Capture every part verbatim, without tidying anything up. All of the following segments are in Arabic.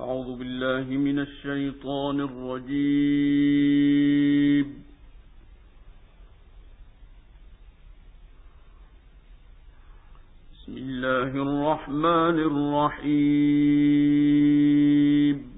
أعوذ بالله من الشيطان الرجيم. بسم الله الرحمن الرحيم.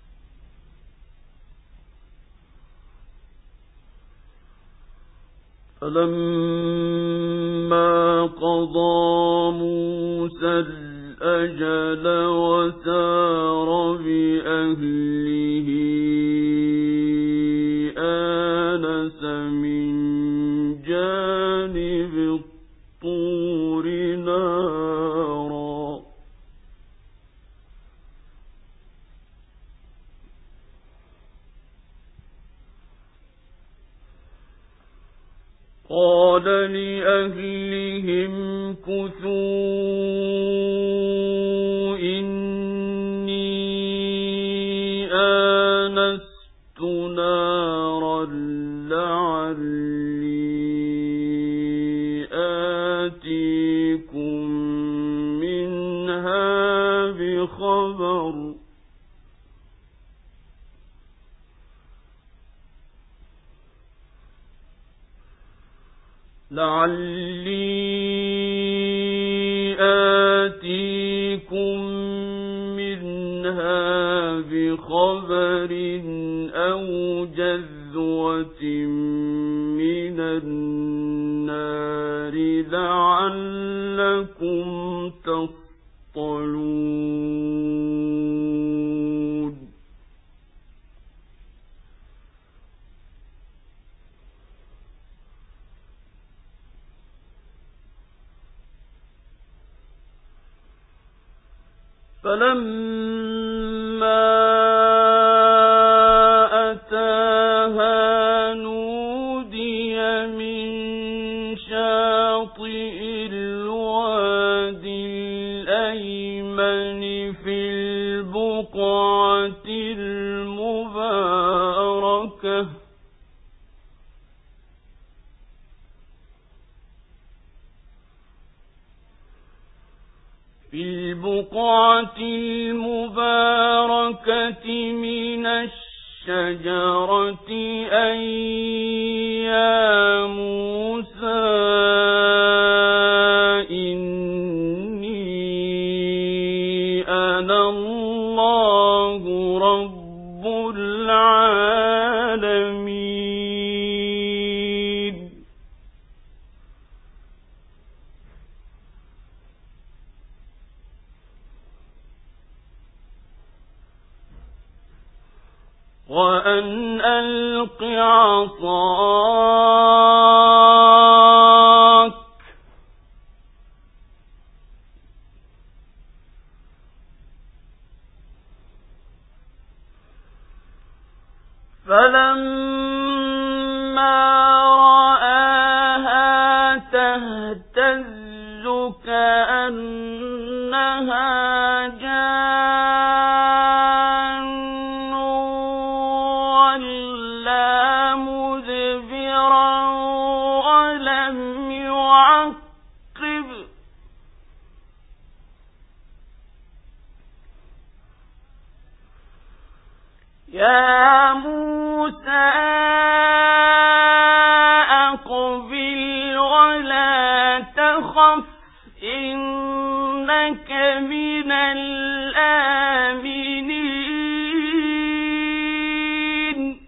فلما قضى موسى الأجل وسار بأهله آنس من جانب الطور نارا قال لأهلهم كثوا إني آنست نارا لعلي آتيكم منها بخبر لعلي آتيكم منها بخبر أو جذوة من النار لعلكم تصطلون. فلما أتاها نودي من شاطئ الوادي الأيمن في البقعة المباركة في البقعة المباركة من الشجرة أن يا موسى إني أنا الله رب العالمين. وأن ألق عصاك فلما رآها تهتز كأنها جان ولا مدبرا ولم يعقب يا موسى أقبل ولا تخف إنك من الآمنين.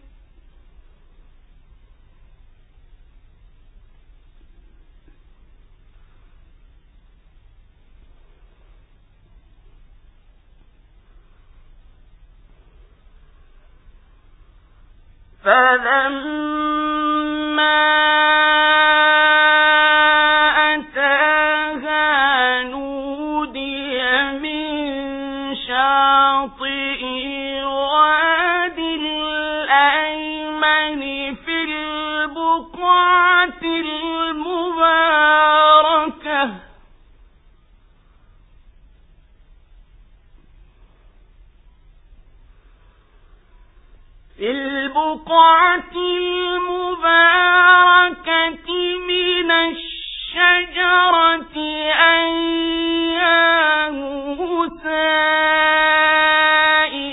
فلما أتاها نودي من شاطئ الوادي الأيمن في البقعة المباركة في البقعة المباركة من الشجرة أن يا موسى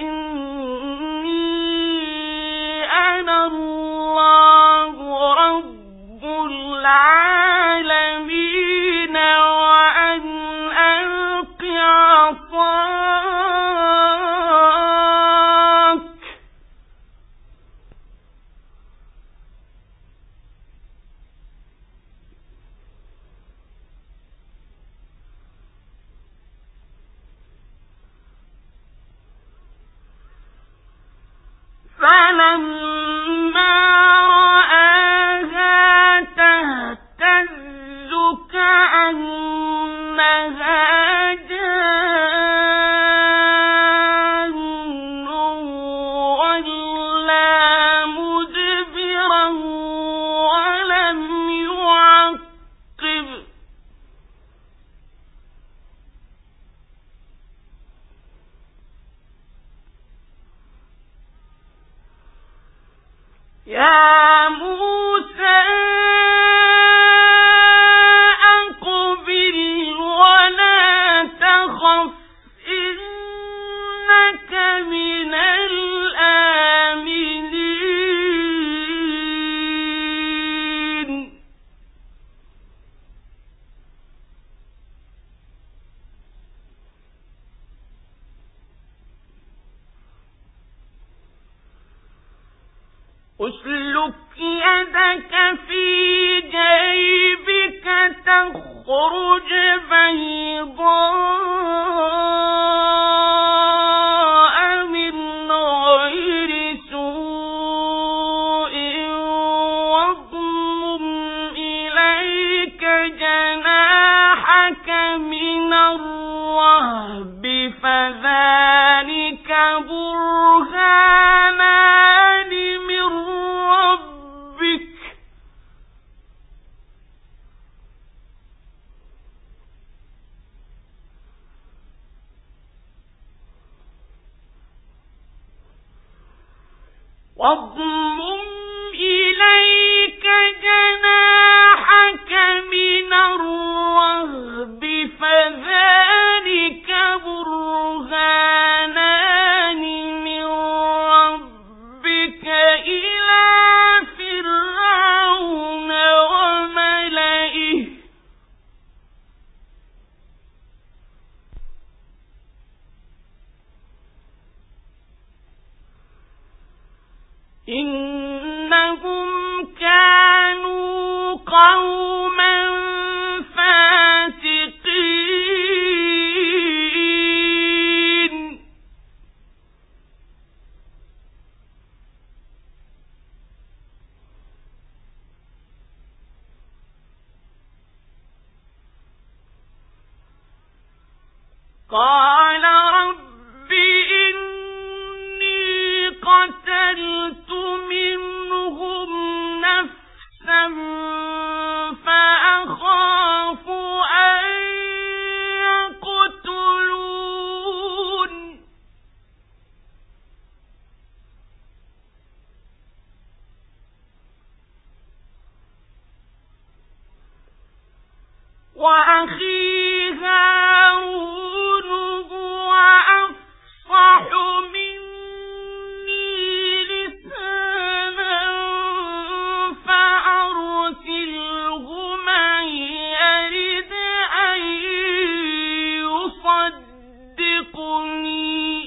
فلما رآها تهتز كأنها جان ولا مدبرا ولم يعقب يا موسى أقبل ولا تخف إنك من الآمنين أسلك يدك في جيبك تخرج بيضاء من غير سوء واضمم إليك جناحك من الرهب فذلك برهانان من ربك واضمم إليك جناحك من الرهب فذلك برهانان من ربك إلى فرعون وملئه إنهم كانوا قوما فاسقين قال رب إني قتلت منهم نفسا فأخاف أن يقتلون وأخي هارون هو أفصح مني لسانا فأرسله معي يرد أن يصدقني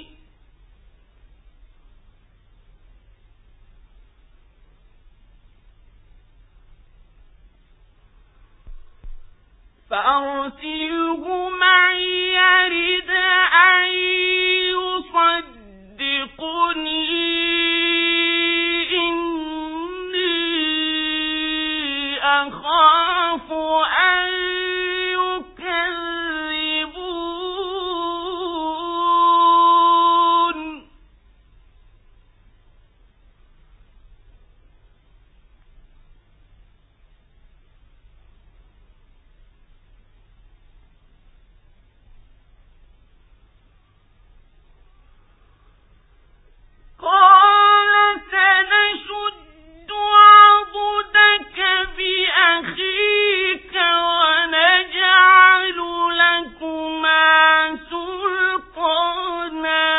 فأرسله معي يرد أن يصدقني إني أخاف أن يكذبون قال سنشد عضدك بأخيك ونجعل لكما سلطانا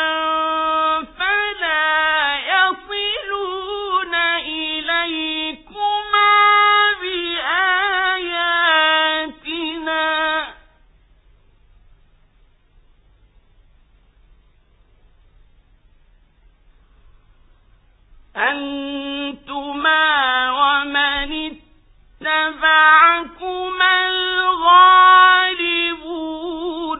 فلا يصلون إليكما بآياتنا أنتما ومن اتبعكما الغالبون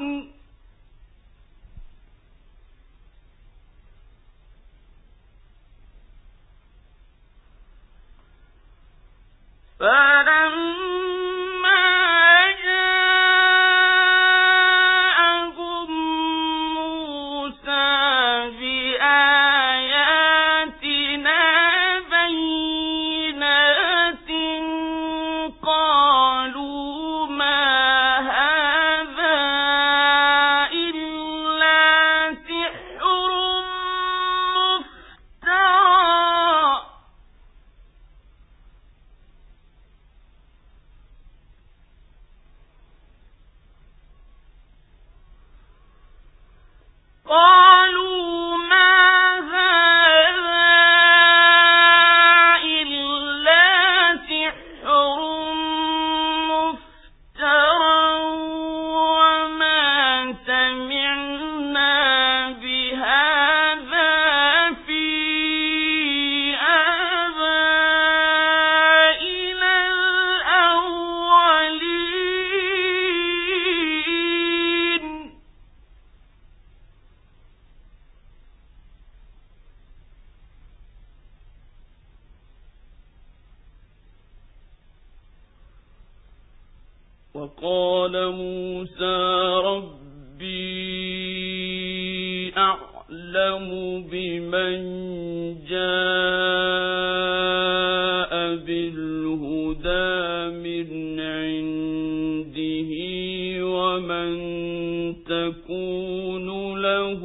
وقال موسى ربي أعلم بمن جاء بالهدى من عنده ومن تكون له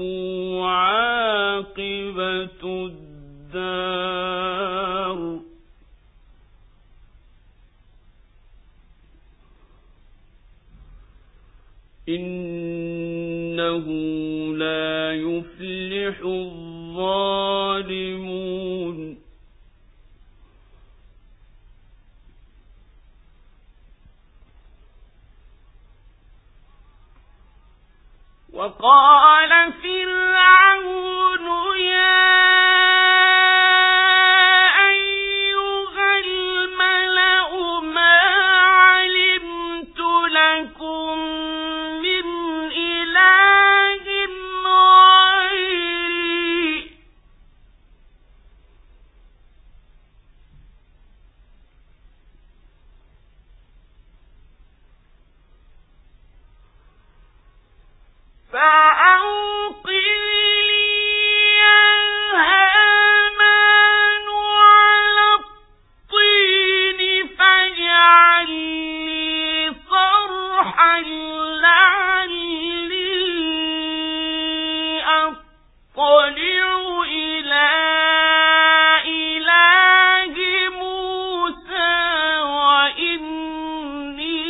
عاقبة الدار إنه لا يفلح الظالمون وقال فرعون يا أيها الملأ ما علمت لكم من إله غيري فأوقد لي يا هامان على الطين فاجعل لي صرحا لعلي أطلع إلى إله موسى وإني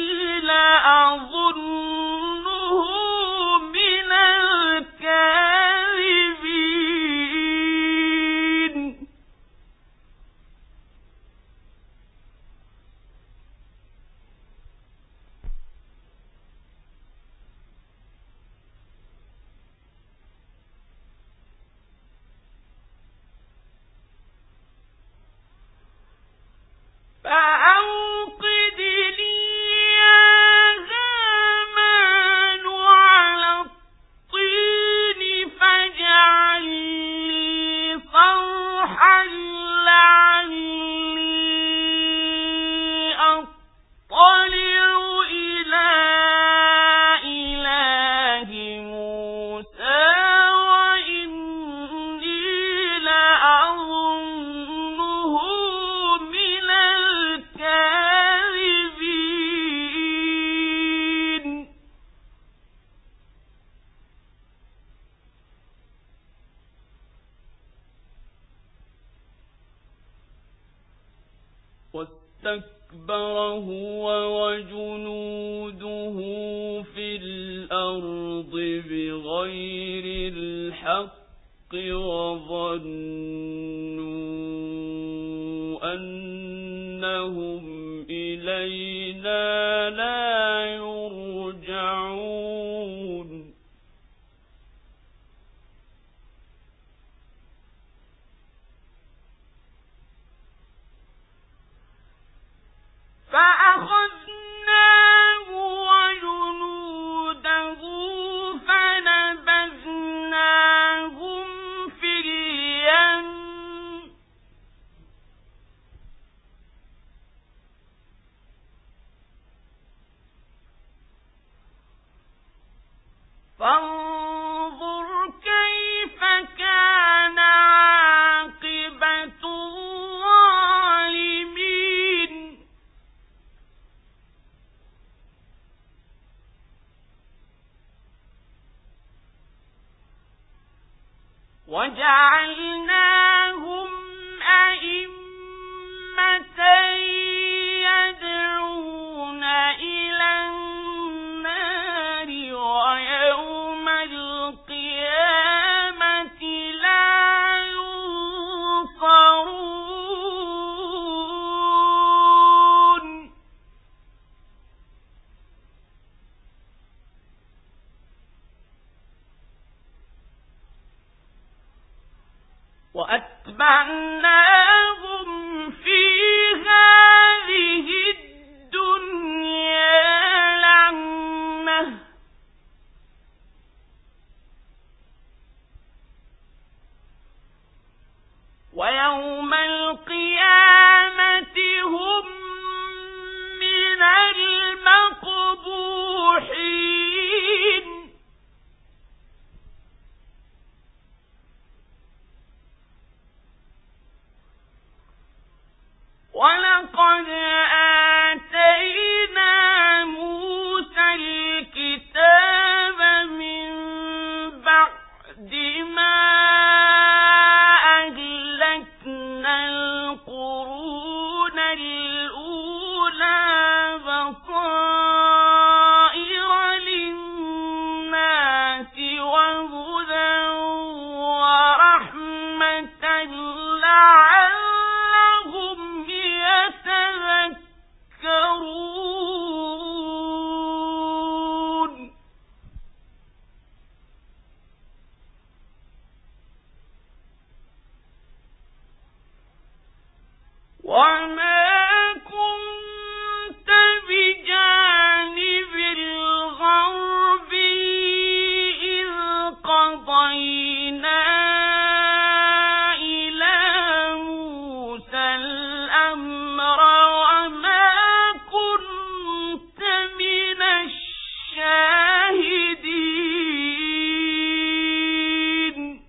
لأظنه من الكاذبين فأوقد لي يا هامان على الطين فاجعل لي صرحا لعلي أطلع إلى إله موسى وإني لأظنه من الكاذبين واستكبر هو وجنوده في الأرض بغير الحق وظنوا أنهم إلينا لا يرجعون فأخذناه وجنوده فنبذناهم في اليم فانظر كيف كان عاقبة الظالمين وجعلناهم أئمة يدعون إلى النار ويوم القيامة لا ينصرون وأتبعناهم في هذه الدنيا لعنة ويوم القيامة هم من المقبولين وما كنت بجانب الغرب إذ قضينا إلى موسى الأمر وما كنت من الشاهدين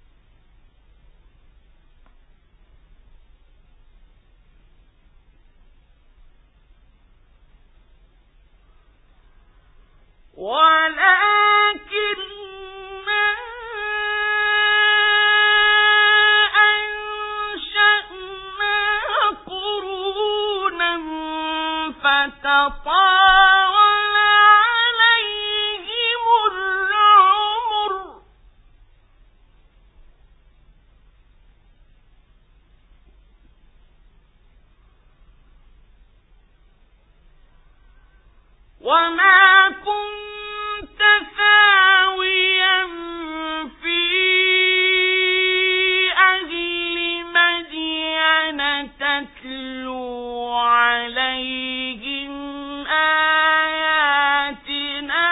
ولكننا أنشأنا قرونا فتطاول عليهم العمر وما كنت ثاويا في أهل مدين تتلو عليهم آياتنا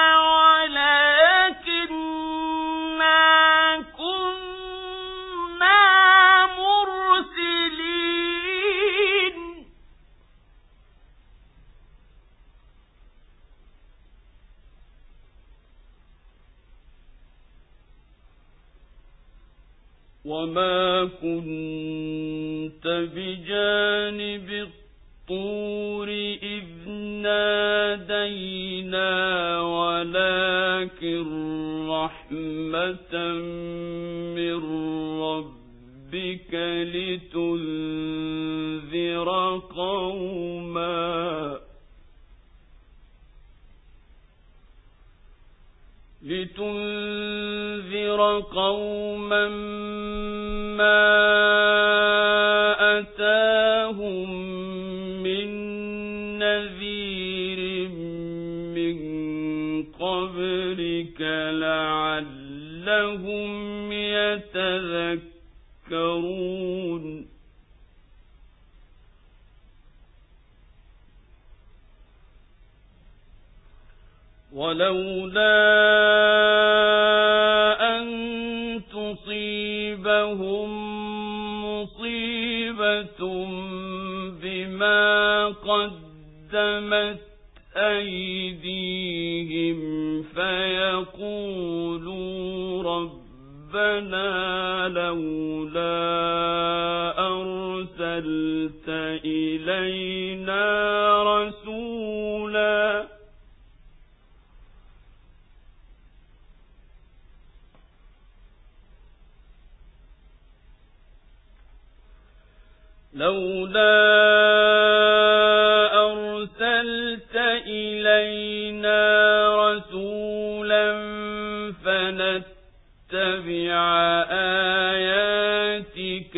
ولكننا كنا مرسلين وما كنت بجانب الطور إذ نادينا ولكن رحمة من ربك لتنذر قوما لتنذر قوما ما أتاهم من نذير من قبلك لعلهم يتذكرون ولولا أن تصيبهم مصيبة بما قدمت أيديهم فيقولوا ربنا لولا أرسلت إلينا رسولا لولا أرسلت إلينا رسولا فنتبع آياتك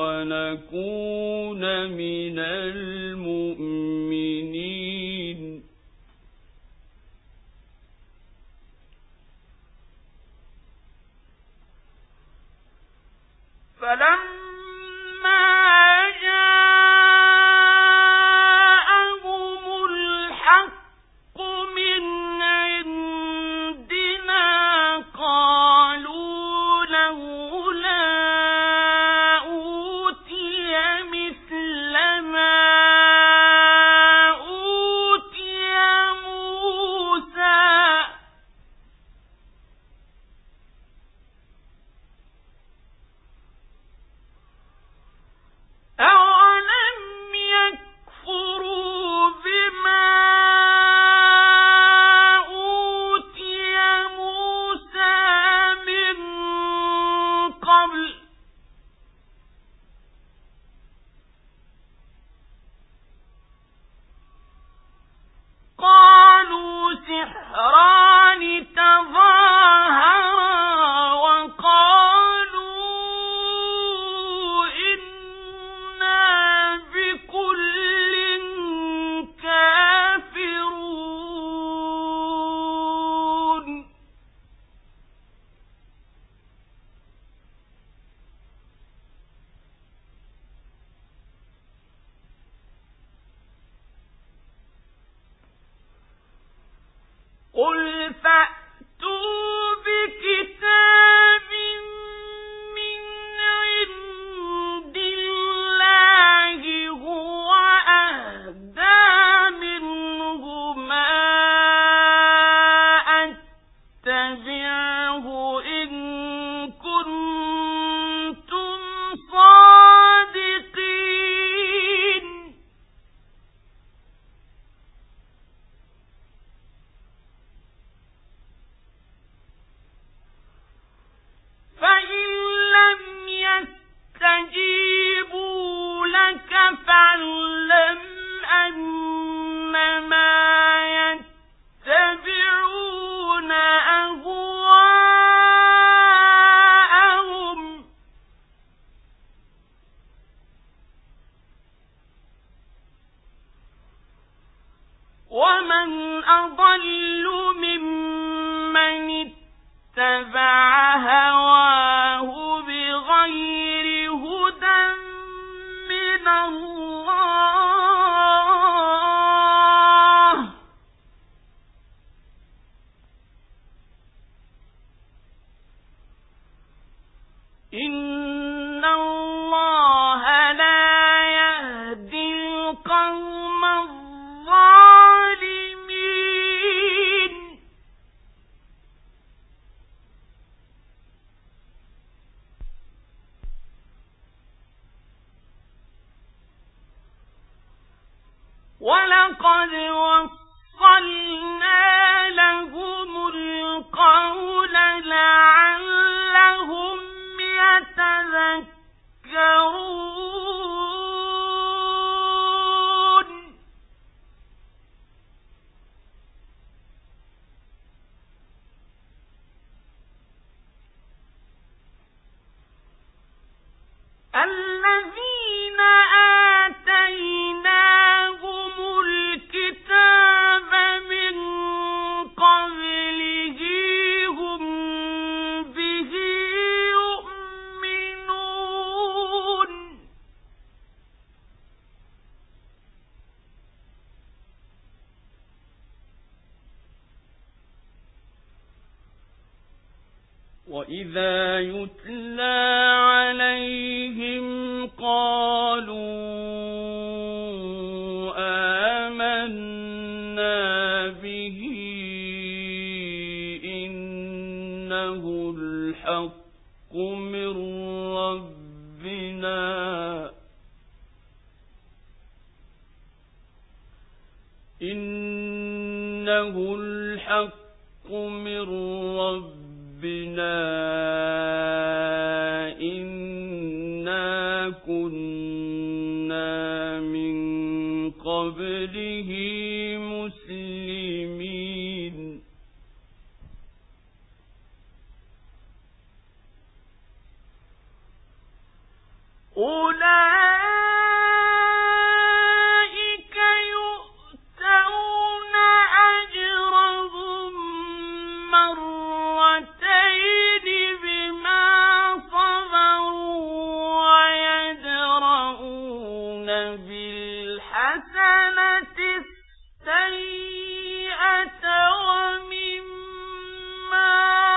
ونكون من المؤمنين فلما جاءهم الحق من عندنا قالوا لولا أوتي مثل ما إن الله لا يهدي القوم الظالمين ولقد وصلنا لهم القول لعلهم يتذكرون الذين آتيناهم الكتاب من قبله هم به يؤمنون وإذا يتلى عليهم قالوا آمنا به إنه الحق من ربنا إنه الحق من ربنا إنا كنا من قبله مسلمين أولئك يؤتون أجرهم مرتين بما صبروا ويدرؤون بالحسنة السيئة ومما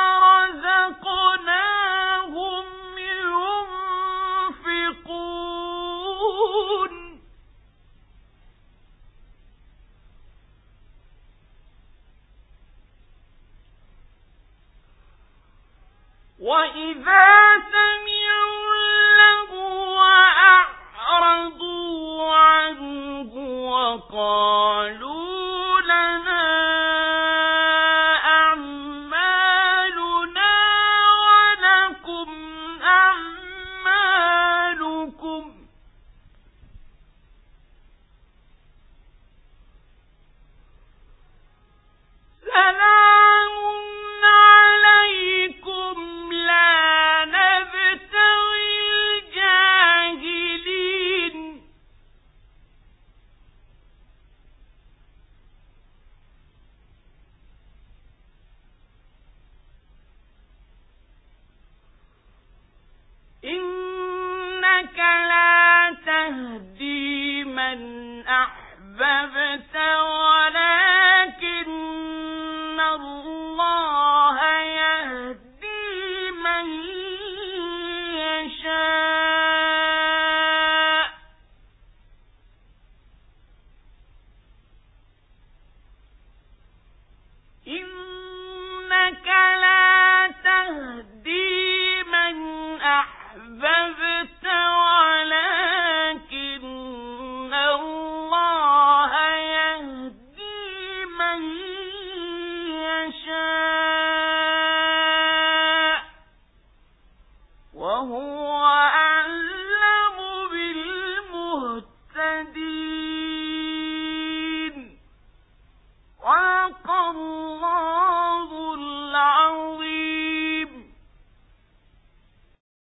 رزقناهم ينفقون وإذا سمعوا اللغو أعرضوا عنه وقالوا